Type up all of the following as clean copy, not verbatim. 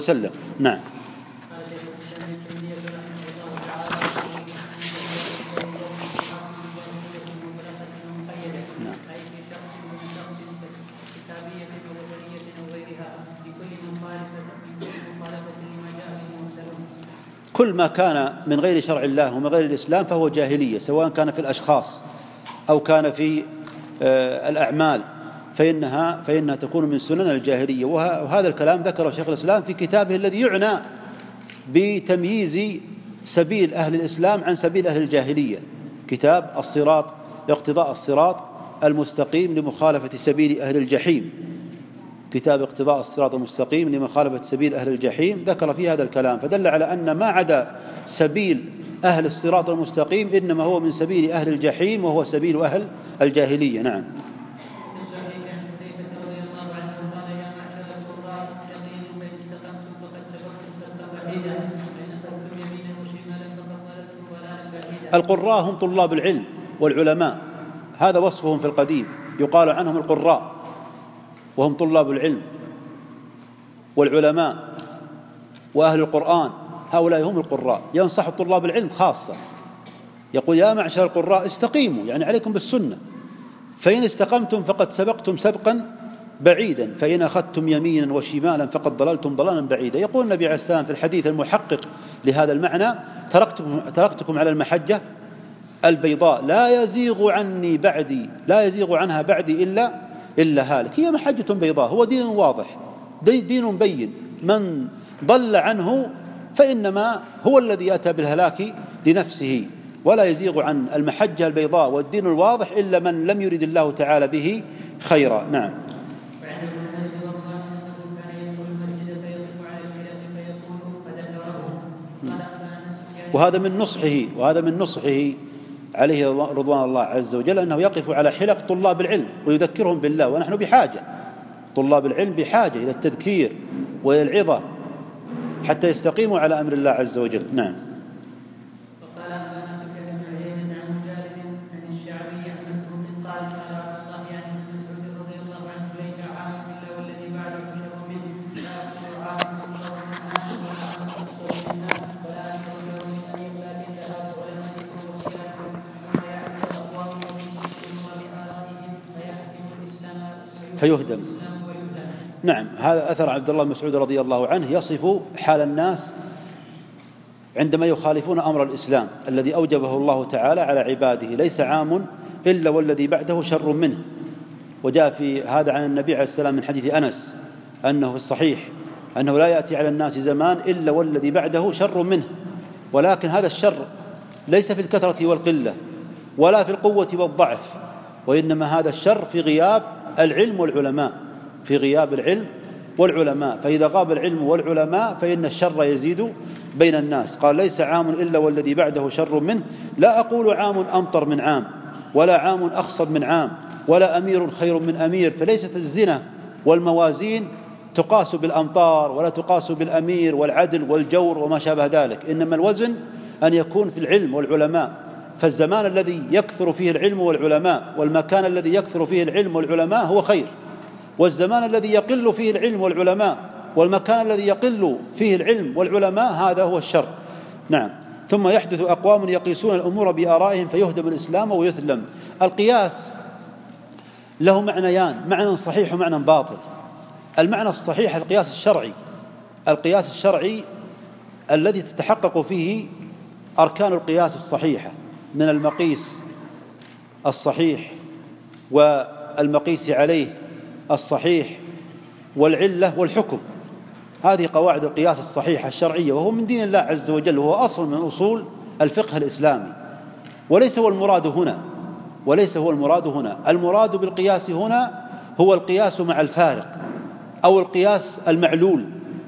وسلم. نعم. كل ما كان من غير شرع الله ومن غير الإسلام فهو جاهلية، سواء كان في الأشخاص أو كان في الأعمال، فإنها تكون من سنن الجاهلية. وهذا الكلام ذكره شيخ الإسلام في كتابه الذي يعنى بتمييز سبيل أهل الإسلام عن سبيل أهل الجاهلية، كتاب الصراط، اقتضاء الصراط المستقيم لمخالفة سبيل أهل الجحيم، كتاب اقتضاء الصراط المستقيم لمخالفة سبيل أهل الجحيم، ذكر فيه هذا الكلام، فدل على أن ما عدا سبيل أهل الصراط المستقيم إنما هو من سبيل أهل الجحيم، وهو سبيل أهل الجاهلية. نعم. القراء هم طلاب العلم والعلماء، هذا وصفهم في القديم، يقال عنهم القراء، وهم طلاب العلم والعلماء وأهل القرآن، هؤلاء هم القراء. ينصح طلاب العلم خاصة، يقول يا معشر القراء استقيموا، يعني عليكم بالسنة، فإن استقمتم فقد سبقتم سبقا بعيدا، فإن أخذتم يمينا وشمالا فقد ضللتم ضلالا بعيدا. يقول النبي عليه السلام في الحديث المحقق لهذا المعنى: تركتكم على المحجة البيضاء لا يزيغ عنها بعدي إلا هالك. هي محجة بيضاء، هو دين واضح، دين بين، من ضل عنه فإنما هو الذي أتى بالهلاك لنفسه، ولا يزيغ عن المحجة البيضاء والدين الواضح إلا من لم يرد الله تعالى به خيرا. نعم. وهذا من نصحه عليه رضوان الله عز وجل، أنه يقف على حلق طلاب العلم ويذكرهم بالله، ونحن بحاجة، طلاب العلم بحاجة إلى التذكير وإلى العظة حتى يستقيموا على أمر الله عز وجل. نعم. فيهدم. نعم. هذا أثر عبد الله بن مسعود رضي الله عنه يصف حال الناس عندما يخالفون أمر الإسلام الذي أوجبه الله تعالى على عباده: ليس عام إلا والذي بعده شر منه. وجاء في هذا عن النبي عليه السلام من حديث أنس أنه في الصحيح أنه لا يأتي على الناس زمان إلا والذي بعده شر منه، ولكن هذا الشر ليس في الكثرة والقلة ولا في القوة والضعف، وإنما هذا الشر في غياب العلم والعلماء، في غياب العلم والعلماء، فإذا غاب العلم والعلماء فإن الشر يزيد بين الناس. قال: ليس عام إلا والذي بعده شر منه، لا أقول عام أمطر من عام، ولا عام أخصب من عام، ولا أمير خير من أمير، فليست الزنا والموازين تقاس بالأمطار ولا تقاس بالأمير والعدل والجور وما شابه ذلك، إنما الوزن أن يكون في العلم والعلماء. فالزمان الذي يكثر فيه العلم والعلماء والمكان الذي يكثر فيه العلم والعلماء هو خير، والزمان الذي يقل فيه العلم والعلماء والمكان الذي يقل فيه العلم والعلماء هذا هو الشر. نعم. ثم يحدث أقوام يقيسون الأمور بآرائهم فيهدم الإسلام ويثلم. القياس له معنيان: معنى صحيح ومعنى باطل. المعنى الصحيح القياس الشرعي الذي تتحقق فيه أركان القياس الصحيحة من المقيس الصحيح والمقيس عليه الصحيح والعلة والحكم. هذه قواعد القياس الصحيحة الشرعية، وهو من دين الله عز وجل، وهو أصل من أصول الفقه الإسلامي، وليس هو المراد هنا. المراد بالقياس هنا هو القياس مع الفارق، أو القياس المعلول،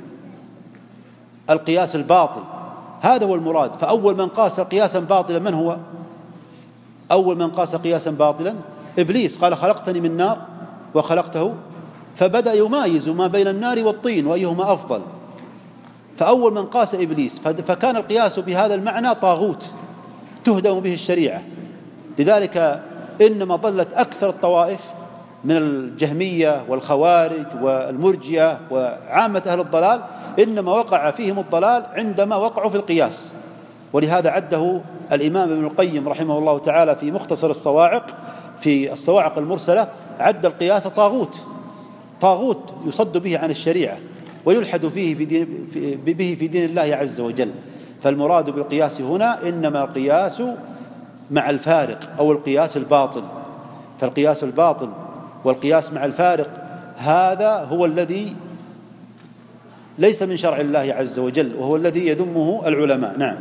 القياس الباطل، هذا هو المراد. فأول من قاس قياسا باطلا من هو؟ أول من قاس قياسا باطلا إبليس، قال: خلقتني من نار وخلقته، فبدأ يمايز ما بين النار والطين وأيهما أفضل، فأول من قاس إبليس، فكان القياس بهذا المعنى طاغوت تهدم به الشريعة. لذلك إنما ضلت أكثر الطوائف من الجهمية والخوارج والمرجئة وعامة أهل الضلال إنما وقع فيهم الضلال عندما وقعوا في القياس. ولهذا عده الإمام ابن القيم رحمه الله تعالى في مختصر الصواعق، في الصواعق المرسلة، عد القياس طاغوت يصد به عن الشريعة ويلحد فيه في دين الله عز وجل. فالمراد بالقياس هنا إنما القياس مع الفارق أو القياس الباطل. فالقياس الباطل والقياس مع الفارق هذا هو الذي ليس من شرع الله عز وجل، وهو الذي يذمه العلماء. نعم.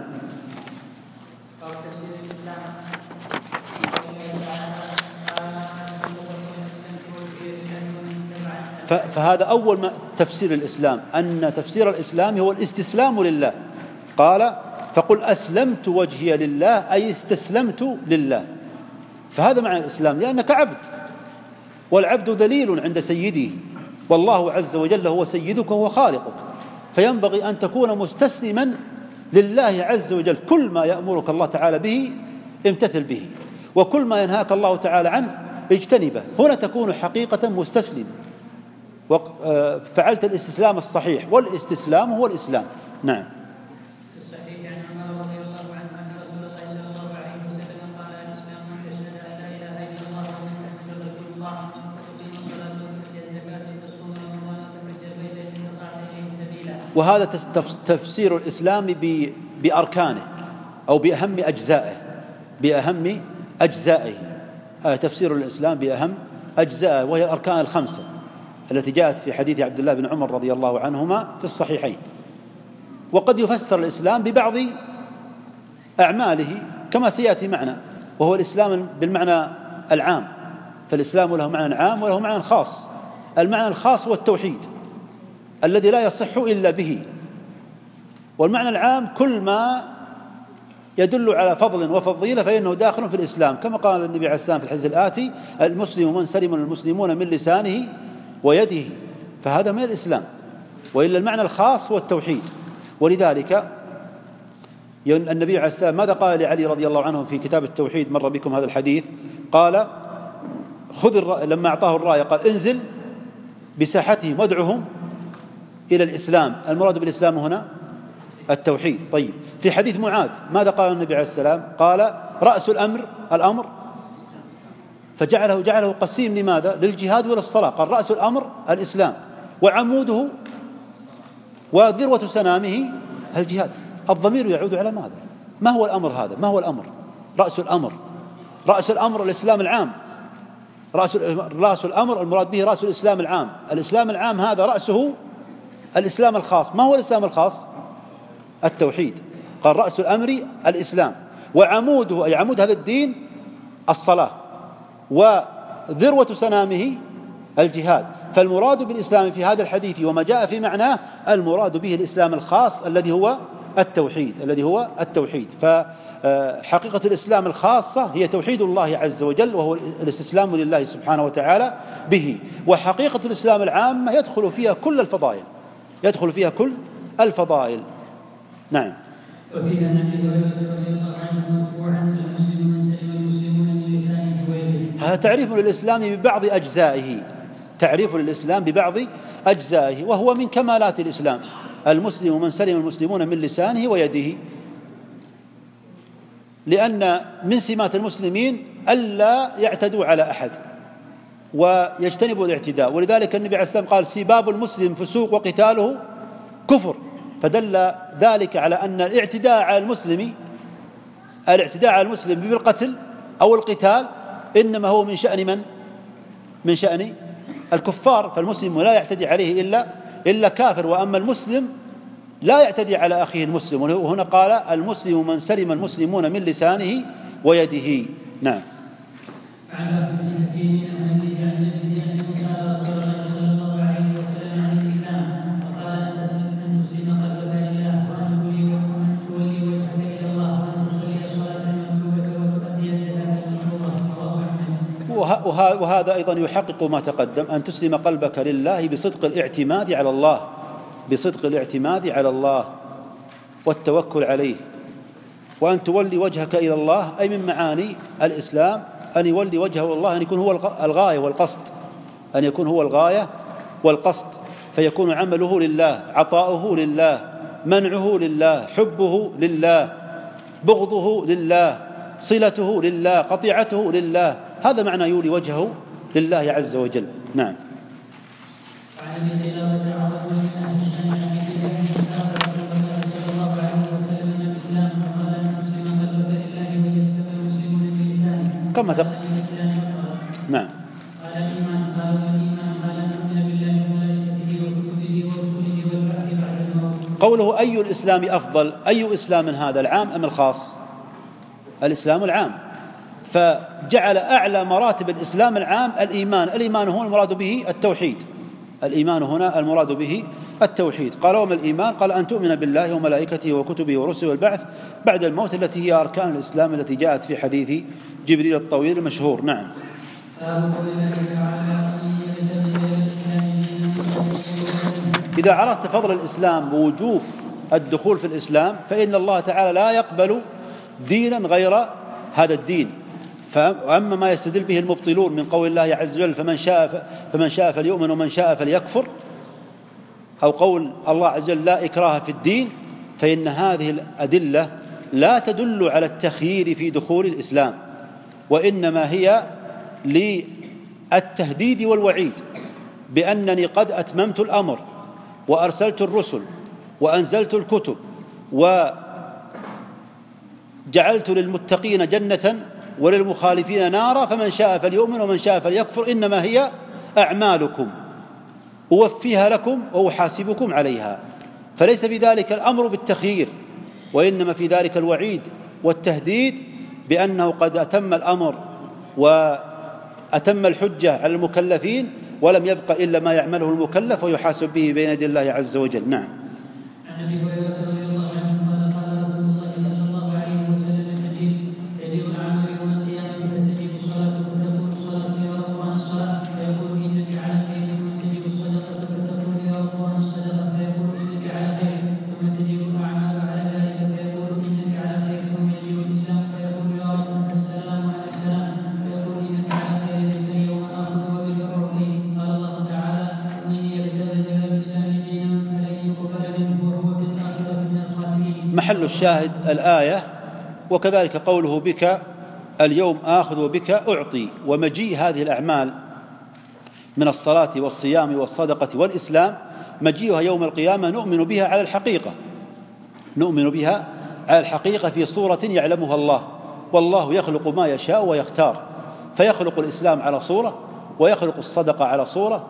فهذا أول ما تفسير الإسلام، أن تفسير الإسلام هو الاستسلام لله. قال فقل أسلمت وجهي لله، أي استسلمت لله. فهذا معنى الإسلام، لأنك عبد، والعبد ذليل عند سيده، والله عز وجل هو سيدك وهو خالقك، فينبغي أن تكون مستسلما لله عز وجل. كل ما يأمرك الله تعالى به امتثل به، وكل ما ينهاك الله تعالى عنه اجتنبه. هنا تكون حقيقة مستسلم، فعلت الاستسلام الصحيح، والاستسلام هو الإسلام. نعم. وهذا تفسير الإسلام بأركانه أو بأهم أجزائه. هذا تفسير الإسلام بأهم أجزائه، وهي الأركان الخمسة التي جاءت في حديث عبد الله بن عمر رضي الله عنهما في الصحيحين. وقد يفسر الإسلام ببعض أعماله كما سيأتي معنا، وهو الإسلام بالمعنى العام. فالإسلام له معنى عام وله معنى خاص. المعنى الخاص هو التوحيد الذي لا يصح إلا به، والمعنى العام كل ما يدل على فضل وفضيلة فإنه داخل في الإسلام، كما قال النبي عليه السلام في الحديث الآتي: المسلم من سلم المسلمون من لسانه ويده. فهذا من الإسلام. وإلا المعنى الخاص هو التوحيد. ولذلك النبي عليه السلام ماذا قال لعلي رضي الله عنه في كتاب التوحيد؟ مر بكم هذا الحديث. قال لما أعطاه الراية قال: انزل بساحتهم وادعهم إلى الإسلام. المراد بالإسلام هنا التوحيد. طيب، في حديث معاذ ماذا قال النبي عليه السلام؟ قال: رأس الأمر فجعله قسيم. لماذا؟ للجهاد وللصلاة. قال: رأس الأمر الإسلام، وعموده وذروة سنامه الجهاد. الضمير يعود على ماذا؟ ما هو الأمر هذا؟ ما هو الأمر؟ رأس الأمر الإسلام العام. رأس الأمر المراد به رأس الإسلام العام. الإسلام العام هذا رأسه الإسلام الخاص. ما هو الإسلام الخاص؟ التوحيد. قال: رأس الأمر الإسلام، وعموده أي عمود هذا الدين الصلاة، وذروة سنامه الجهاد. فالمراد بالإسلام في هذا الحديث وما جاء في معناه المراد به الإسلام الخاص الذي هو التوحيد. فحقيقة الإسلام الخاصة هي توحيد الله عز وجل، وهو الاستسلام لله سبحانه وتعالى به. وحقيقة الإسلام العامة يدخل فيها كل الفضائل. نعم. وفيها النبي رضي الله عنه مرفوعا: المسلم من سلم المسلمون من لسانه ويده. هذا تعريف للإسلام ببعض أجزائه، وهو من كمالات الإسلام: المسلم من سلم المسلمون من لسانه ويده. لأن من سمات المسلمين ألا يعتدوا على أحد ويجتنبوا الاعتداء. ولذلك النبي عليه السلام قال: سباب المسلم فسوق وقتاله كفر. فدل ذلك على أن الاعتداء على المسلم بالقتل أو القتال إنما هو من شأن الكفار. فالمسلم لا يعتدي عليه إلا كافر، وأما المسلم لا يعتدي على أخيه المسلم. وهنا قال: المسلم من سلم المسلمون من لسانه ويده. نعم. وهذا أيضا يحقق ما تقدم: أن تسلم قلبك لله بصدق الاعتماد على الله والتوكل عليه، وأن تولي وجهك إلى الله. أي من معاني الإسلام أن يولي وجهه الله، أن يكون هو الغاية والقصد، فيكون عمله لله، عطاؤه لله، منعه لله، حبه لله، بغضه لله، صلته لله، قطيعته لله. هذا معنى يولي وجهه لله عز وجل. نعم. كما تقول. نعم. قال الإيمان، قال الإيمان، قال أن نؤمن بالله وملائكته وكتبه ورسله والبعث بعد الموت. قوله أي الإسلام أفضل، أي إسلام هذا، العام أم الخاص؟ الإسلام العام، فجعل أعلى مراتب الإسلام العام الإيمان. الإيمان هنا المراد به التوحيد، الإيمان هنا المراد به التوحيد. قال وما الإيمان؟ قال أن تؤمن بالله وملائكته وكتبه ورسله والبعث بعد الموت، التي هي أركان الإسلام التي جاءت في حديث جبريل الطويل المشهور. نعم. إذا عرفت فضل الإسلام ووجوب الدخول في الإسلام فإن الله تعالى لا يقبل دينا غير هذا الدين. فأما ما يستدل به المبطلون من قول الله عز وجل فمن شاء فليؤمن ومن شاء فليكفر، أو قول الله عز وجل لا إكراه في الدين، فإن هذه الأدلة لا تدل على التخيير في دخول الإسلام، وإنما هي للتهديد والوعيد بأنني قد أتممت الأمر وأرسلت الرسل وأنزلت الكتب وجعلت للمتقين جنة وللمخالفين نارا، فمن شاء فليؤمن ومن شاء فليكفر، إنما هي أعمالكم أوفيها لكم وأحاسبكم عليها. فليس في ذلك الأمر بالتخيير، وإنما في ذلك الوعيد والتهديد بأنه قد أتم الأمر وأتم الحجة على المكلفين، ولم يبق إلا ما يعمله المكلف ويحاسب به بين يدي الله عز وجل. نعم. عن أبي هريرة رضي الله عنه قال رسول الله صلى الله عليه وسلم تجيء الأعمال يوم القيامة فتجيء الصلاة فتقول الصلاة يا رب عن الصلاة فيقول إنك على خير، ثم تجيء الصدقة فتقول يا رب عن الصدقة فيقول إنك على خير، ثم تجيء الأعمال على ذلك فيقول إنك على خير، ثم يجيء الإسلام فيقول يا رب أنت السلام على السلام فيقول إنك على خير منك اليوم آخذ وبك الرحيم. قال الله تعالى من يبتغي غير الإسلام دينا فلن يقبل منه وهو في الآخرة من الخاسرين. محل الشاهد الآية، وكذلك قوله بك اليوم آخذ وبك أعطي. ومجيء هذه الأعمال من الصلاة والصيام والصدقة والإسلام مجيئها يوم القيامة نؤمن بها على الحقيقة، نؤمن بها على الحقيقة في صورة يعلمها الله، والله يخلق ما يشاء ويختار، فيخلق الإسلام على صورة، ويخلق الصدقة على صورة،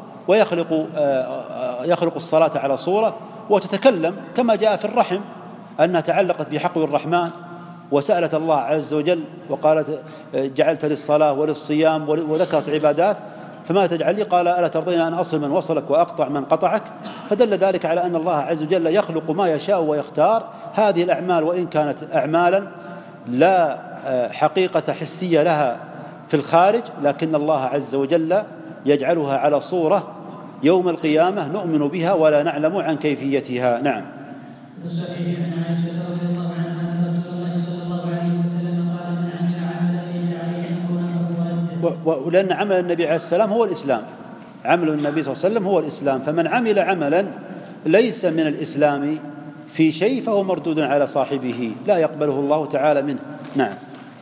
ويخلق الصلاة على صورة، وتتكلم كما جاء في الرحم أنها تعلقت بحقل الرحمن وسألت الله عز وجل وقالت جعلت للصلاة وللصيام وذكرت عبادات، فما تجعل لي؟ قال ألا ترضين أن أصل من وصلك وأقطع من قطعك. فدل ذلك على أن الله عز وجل يخلق ما يشاء ويختار. هذه الأعمال وإن كانت أعمالا لا حقيقة حسية لها في الخارج، لكن الله عز وجل يجعلها على صورة يوم القيامة نؤمن بها ولا نعلم عن كيفيتها. نعم. الصحيح عن عائشة رضي الله عنها أن رسول الله صلى الله عليه وسلم قال من عمل عملا ليس عليه أمرنا فهو رد. ولأن عمل النبي عليه السلام هو الإسلام، عمل النبي صلى الله عليه وسلم هو الإسلام، فمن عمل عملا ليس من الإسلام في شيء فهو مردود على صاحبه لا يقبله الله تعالى منه. نعم.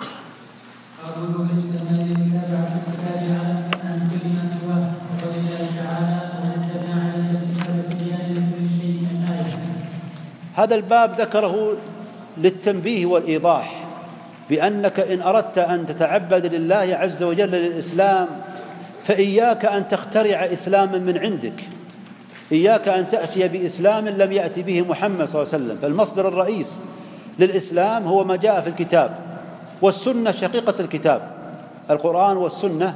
قوله بالاستعمال للمتابعة التابعة عن كل ما سواه، وقول الله تعالى ونزلنا عليك الكتاب تبيانا لكل شيء من آية. هذا الباب ذكره للتنبيه والإيضاح بأنك إن أردت أن تتعبد لله عز وجل للإسلام فإياك أن تخترع إسلاما من عندك، إياك أن تأتي بإسلام لم يأتي به محمد صلى الله عليه وسلم. فالمصدر الرئيس للإسلام هو ما جاء في الكتاب والسنة شقيقة الكتاب، القرآن والسنة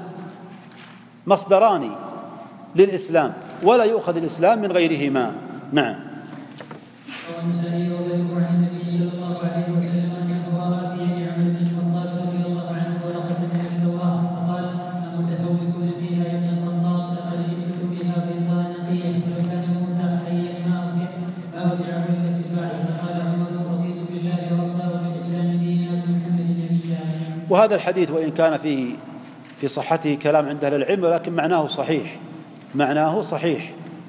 مصدران للإسلام، ولا يؤخذ الإسلام من غيرهما. نعم. والنسائي وغيره عن النبي صلى الله عليه وسلم أنه رأى في يد عمر بن الخطاب رضي الله عنه ورقة من التوراة فقال المتفوقون فيها يا ابن الخطاب لقد جئتكم بها بيضاء نقية لو كان موسى حيا ما وسعه إلا اتباعه. فقال عمر رضيت بالله ربا وبالإسلام دينا وبمحمد نبيا. وهذا الحديث وإن كان في صحته كلام عند أهل العلم، ولكن معناه صحيح، معناه صحيح،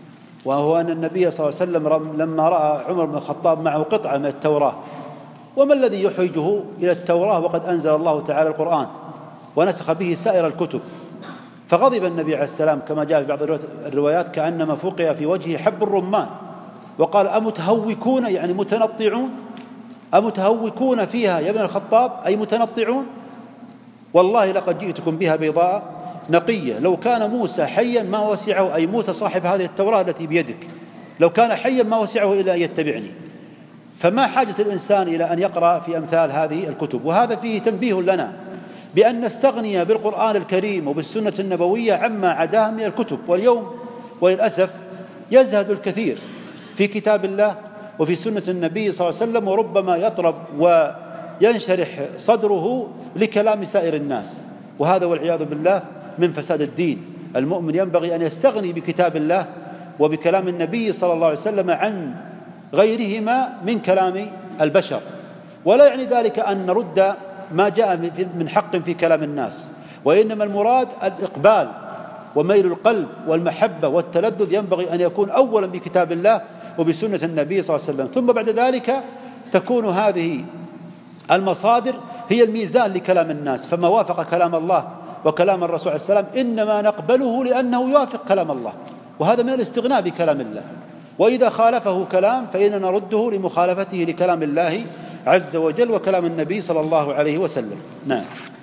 وهو أن النبي صلى الله عليه وسلم لما رأى عمر بن الخطاب معه قطعة من التوراة، وما الذي يحوجه إلى التوراة وقد أنزل الله تعالى القرآن ونسخ به سائر الكتب، فغضب النبي عليه السلام كما جاء في بعض الروايات كأنما فقع في وجهه حب الرمان، وقال: أمتهوكون، يعني متنطعون، أمتهوكون فيها يا ابن الخطاب، أي متنطعون، والله لقد جئتكم بها بيضاء نقية، لو كان موسى حيا ما وسعه، أي موسى صاحب هذه التوراة التي بيدك، لو كان حيا ما وسعه إلا أن يتبعني. فما حاجة الإنسان إلى أن يقرأ في أمثال هذه الكتب. وهذا فيه تنبيه لنا بأن نستغني بالقرآن الكريم وبالسنة النبوية عما عداها من الكتب. واليوم وللأسف يزهد الكثير في كتاب الله وفي سنة النبي صلى الله عليه وسلم، وربما يطرب وينشرح صدره لكلام سائر الناس، وهذا والعياذ بالله من فساد الدين. المؤمن ينبغي أن يستغني بكتاب الله وبكلام النبي صلى الله عليه وسلم عن غيرهما من كلام البشر، ولا يعني ذلك أن نرد ما جاء من حق في كلام الناس، وإنما المراد الإقبال وميل القلب والمحبة والتلذذ ينبغي أن يكون أولا بكتاب الله وبسنة النبي صلى الله عليه وسلم، ثم بعد ذلك تكون هذه المصادر هي الميزان لكلام الناس. فما وافق كلام الله وكلام الرسول عليه السلام إنما نقبله لأنه يوافق كلام الله، وهذا من الاستغناء بكلام الله. وإذا خالفه كلام فإننا نرده لمخالفته لكلام الله عز وجل وكلام النبي صلى الله عليه وسلم. نعم.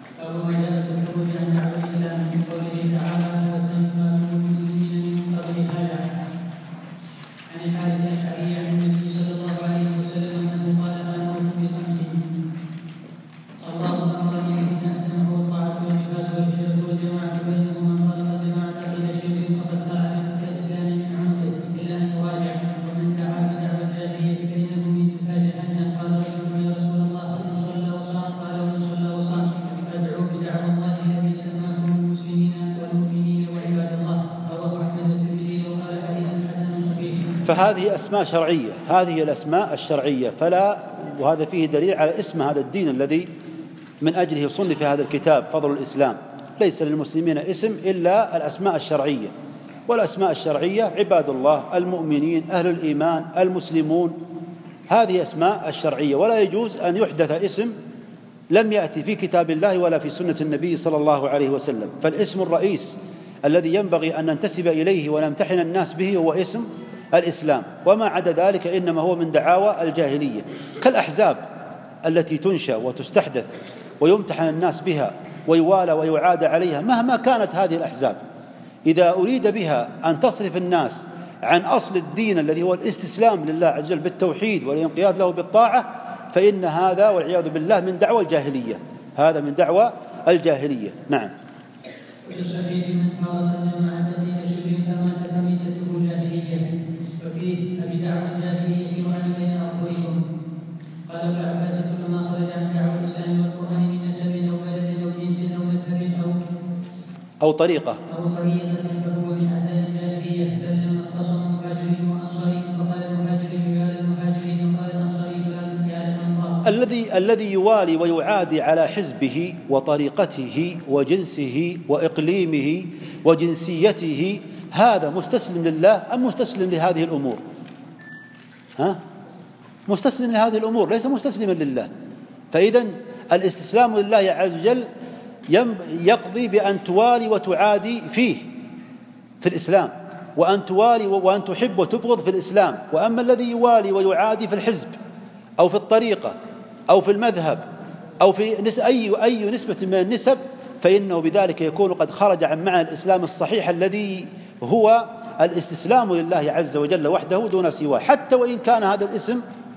فهذه أسماء شرعية، هذه الأسماء الشرعية، وهذا فيه دليل على اسم هذا الدين الذي من أجله صنف هذا الكتاب فضل الإسلام. ليس للمسلمين اسم إلا الأسماء الشرعية، والأسماء الشرعية عباد الله، المؤمنين، أهل الإيمان، المسلمون، هذه أسماء الشرعية، ولا يجوز أن يحدث اسم لم يأتي في كتاب الله ولا في سنة النبي صلى الله عليه وسلم. فالاسم الرئيس الذي ينبغي أن ننتسب إليه ونمتحن الناس به هو اسم الإسلام، وما عدا ذلك إنما هو من دعاوى الجاهلية، كالأحزاب التي تنشأ وتستحدث ويمتحن الناس بها ويوالى ويعاد عليها مهما كانت هذه الأحزاب. إذا أريد بها أن تصرف الناس عن أصل الدين الذي هو الاستسلام لله عز وجل بالتوحيد والانقياد له بالطاعة، فإن هذا والعياذ بالله من دعوى الجاهلية، هذا من دعوى الجاهلية. نعم. وفيه بدعوى الجاهلية وأنا بين أظهركم. قال ابن عباس: كل ما خرج عن دعوى الإسلام والقرآن من نسب أو بلد أو جنس أو مذهب أو طريقة فهو من أعزال الجاهلية. بل لما اختصم مهاجرين وأنصاري فقال المهاجرين يا للمهاجرين وقال الأنصاري يا للأنصار. الذي يوالي ويعادي على حزبه وطريقته وجنسه وإقليمه وجنسيته، هذا مستسلم لله أم مستسلم لهذه الأمور؟ مستسلم لهذه الأمور، ليس مستسلما لله. فإذا الاستسلام لله عز وجل يقضي بأن توالي وتعادي فيه في الإسلام، وأن توالي وأن تحب وتبغض في الإسلام. وأما الذي يوالي ويعادي في الحزب أو في الطريقة أو في المذهب أو في أي نسبة من النسب، فإنه بذلك يكون قد خرج عن معنى الإسلام الصحيح الذي هو الاستسلام لله عز وجل وحده دون سواه، حتى وإن كان هذا الاسم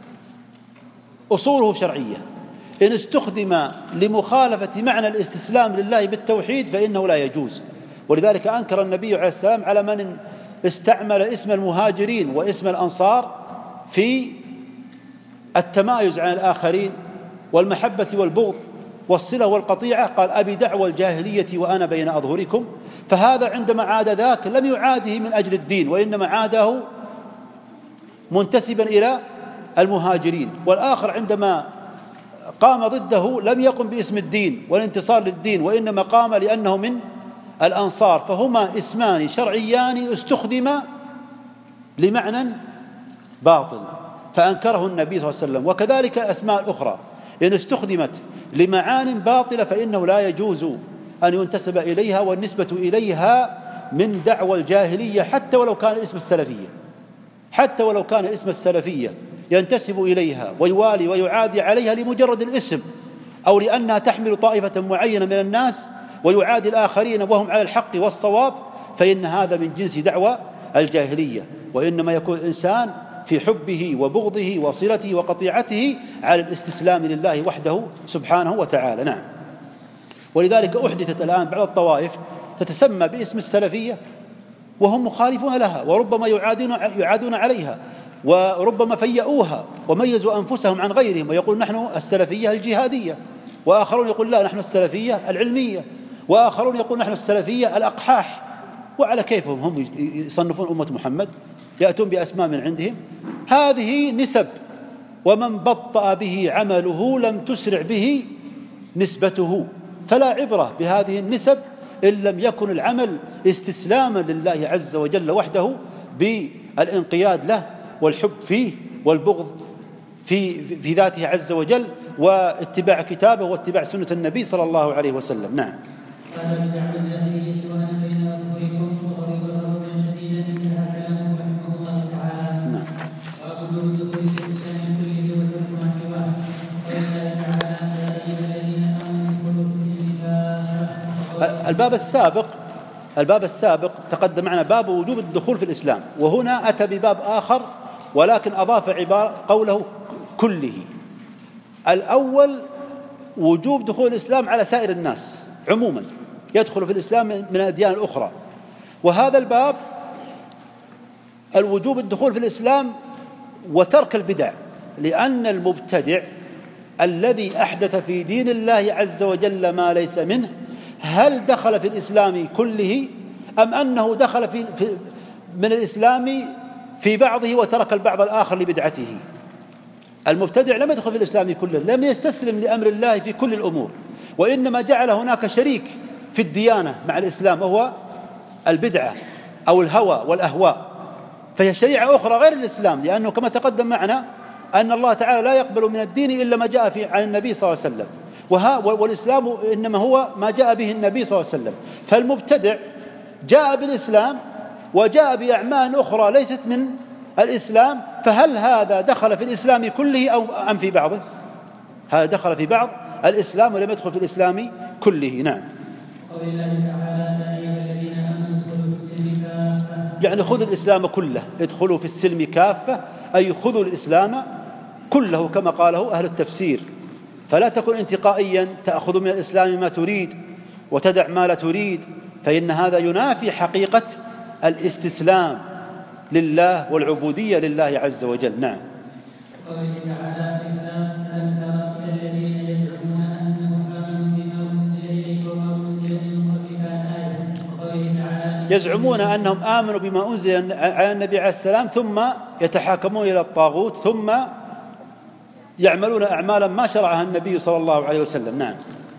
أصوله شرعية. إن استخدم لمخالفة معنى الاستسلام لله بالتوحيد فإنه لا يجوز. ولذلك أنكر النبي عليه السلام على من استعمل اسم المهاجرين واسم الأنصار في التمايز عن الآخرين والمحبة والبغض والصلة والقطيعة. قال: أبي دعوى الجاهلية وأنا بين أظهركم. فهذا عندما عاد ذاك لم يعاده من أجل الدين، وإنما عاده منتسبا إلى المهاجرين. والآخر عندما قام ضده لم يقم باسم الدين والانتصار للدين، وإنما قام لأنه من الأنصار. فهما اسمان شرعيان استخدما لمعنى باطل فأنكره النبي صلى الله عليه وسلم. وكذلك الأسماء الأخرى إن استخدمت لمعان باطلة فإنه لا يجوز أن ينتسب إليها، والنسبة إليها من دعوى الجاهلية حتى ولو كان اسم السلفية، حتى ولو كان اسم السلفية ينتسب إليها ويوالي ويعادي عليها لمجرد الاسم، أو لأنها تحمل طائفة معينة من الناس ويعادي الآخرين وهم على الحق والصواب، فإن هذا من جنس دعوى الجاهلية. وإنما يكون الإنسان في حبه وبغضه وصلته وقطيعته على الاستسلام لله وحده سبحانه وتعالى. نعم. ولذلك أحدثت الآن بعض الطوائف تتسمى باسم السلفية وهم مخالفون لها، وربما يعادون عليها، وربما فيئوها وميزوا أنفسهم عن غيرهم ويقول نحن السلفية الجهادية، وآخرون يقول لا نحن السلفية العلمية، وآخرون يقول نحن السلفية الأقحاح. وعلى كيفهم هم يصنفون أمة محمد، يأتون بأسماء من عندهم. هذه نسب، ومن بطأ به عمله لم تسرع به نسبته، فلا عبرة بهذه النسب إن لم يكن العمل استسلاما لله عز وجل وحده بالانقياد له والحب فيه والبغض في ذاته عز وجل، واتباع كتابه واتباع سنة النبي صلى الله عليه وسلم. نعم. قال بدعوى الجاهلية وأنا بين أظهركم وضرب ضربا شديدا انتهى كلامه رحمه الله تعالى. نعم. ووجوب الدخول في الإسلام كله وترك ما سواه. قال الله تعالى يا أيها الذين آمنوا ادخلوا في السلم كافة. الباب السابق تقدم معنا باب وجوب الدخول في الإسلام، وهنا أتى بباب آخر ولكن أضاف قوله كله. الأول وجوب دخول الإسلام على سائر الناس عموما، يدخل في الإسلام من الأديان الأخرى. وهذا الباب الوجوب الدخول في الإسلام وترك البدع، لأن المبتدع الذي أحدث في دين الله عز وجل ما ليس منه هل دخل في الإسلام كله أم أنه دخل من الإسلام في بعضه وترك البعض الآخر لبدعته؟ المبتدع لم يدخل في الإسلام كله، لم يستسلم لأمر الله في كل الأمور، وإنما جعل هناك شريك في الديانة مع الإسلام وهو البدعة أو الهوى والأهواء، فهي شريعة أخرى غير الإسلام، لأنه كما تقدم معنا أن الله تعالى لا يقبل من الدين إلا ما جاء عن النبي صلى الله عليه وسلم، والإسلام إنما هو ما جاء به النبي صلى الله عليه وسلم. فالمبتدع جاء بالإسلام وجاء بأعمال أخرى ليست من الإسلام، فهل هذا دخل في الإسلام كله أو أم في بعضه؟ هذا دخل في بعض الإسلام ولم يدخل في الإسلام كله. نعم. قول الله تعالى يا أيها الذين آمنوا ادخلوا في السلم كافة، يعني خذوا الإسلام كله، ادخلوا في السلم كافة، أي خذوا الإسلام كله كما قاله أهل التفسير، فلا تكن انتقائيا تأخذ من الإسلام ما تريد وتدع ما لا تريد، فإن هذا ينافي حقيقة الاستسلام لله والعبودية لله عز وجل. نعم. قوله تعالى ألم تر إلى الذين يزعمون أنهم آمنوا بما أنزل إليك وما أنزل من قبلك الآية. وقوله تعالى يزعمون أنهم آمنوا بما أنزل على النبي عليه السلام ثم يتحاكمون إلى الطاغوت ثم يعملون أعمالا ما شرعها النبي صلى الله عليه وسلم. نعم.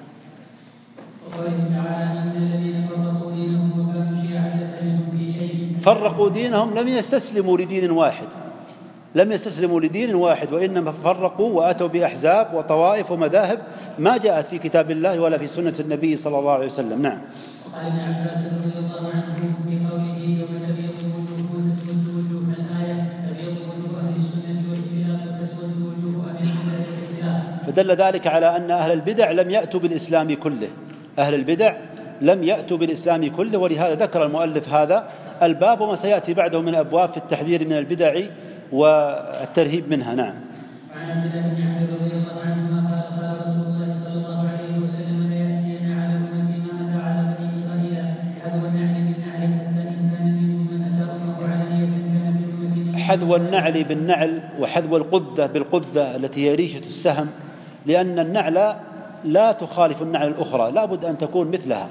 وقوله تعالى إن الذين فرقوا دينهم وكانوا شيعا لست منهم في شيء. فرقوا دينهم، لم يستسلموا لدين واحد، لم يستسلموا لدين واحد، وإنما فرقوا وأتوا بأحزاب وطوائف ومذاهب ما جاءت في كتاب الله ولا في سنة النبي صلى الله عليه وسلم. نعم. وقال ابن عباس رضي الله عنه بقوله يوم تبيض وجوه وتسود وجوه الآية تبيض وجوه أهل السنة والائتلاف وتسود وجوه أهل البدع والائتلاف. فدل ذلك على أن أهل البدع لم يأتوا بالإسلام كله، أهل البدع لم يأتوا بالإسلام كله، ولهذا ذكر المؤلف هذا الباب وما سيأتي بعده من أبواب في التحذير من البدع والترهيب منها. نعم. وعن عبد الله بن عمرو رضي الله عنهما قال قال رسول الله صلى الله عليه وسلم لا يأتين على أمتي ما أتى على بني إسرائيل حذو النعل بالنعل حتى إن كان منهم من أتى أمه علانية كان بأمتي. حذو النعل بالنعل وحذو القذة بالقذة التي هي ريشة السهم، لأن النعل لا تخالف النعل الأخرى، لا بد أن تكون مثلها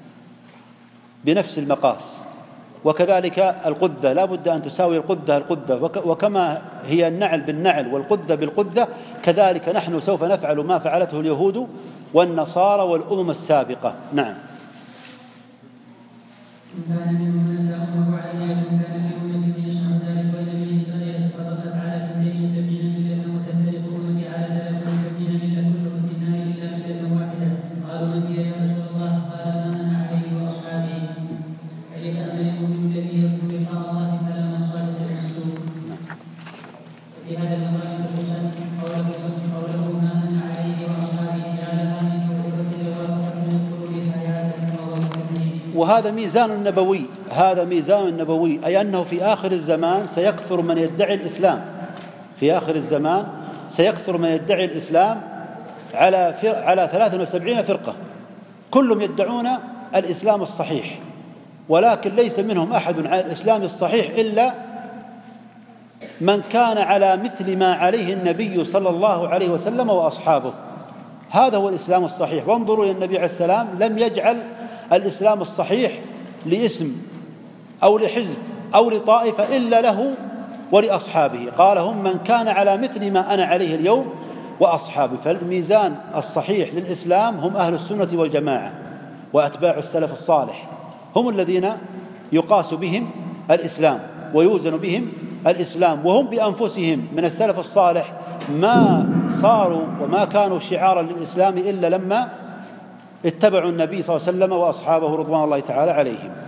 بنفس المقاس، وكذلك القذة لا بد أن تساوي القذة، وكما هي النعل بالنعل والقذة بالقذة كذلك نحن سوف نفعل ما فعلته اليهود والنصارى والأمم السابقة. نعم. إن كان منهم من أتى أمه علانية كان في أمته يشهد ذلك يقال خصوصا أو له ما أن عليه وأصحابه على آمن وقدرة الوافقة نذكر بحياة وغير. وهذا ميزان نبوي، هذا ميزان نبوي، أي أنه في آخر الزمان سيكثر من يدعي الإسلام، في آخر الزمان سيكثر من يدعي الإسلام على 73 فرقة كلهم يدعون الإسلام الصحيح، ولكن ليس منهم أحد على الإسلام الصحيح إلا من كان على مثل ما عليه النبي صلى الله عليه وسلم وأصحابه. هذا هو الإسلام الصحيح. وانظروا إلى النبي عليه السلام، لم يجعل الإسلام الصحيح لاسم أو لحزب أو لطائفة إلا له ولأصحابه، قال هم من كان على مثل ما أنا عليه اليوم وأصحابي. فالميزان الصحيح للإسلام هم أهل السنة والجماعة وأتباع السلف الصالح، هم الذين يقاس بهم الإسلام ويوزن بهم الإسلام، وهم بأنفسهم من السلف الصالح ما صاروا وما كانوا شعارا للإسلام إلا لما اتبعوا النبي صلى الله عليه وسلم وأصحابه رضوان الله تعالى عليهم.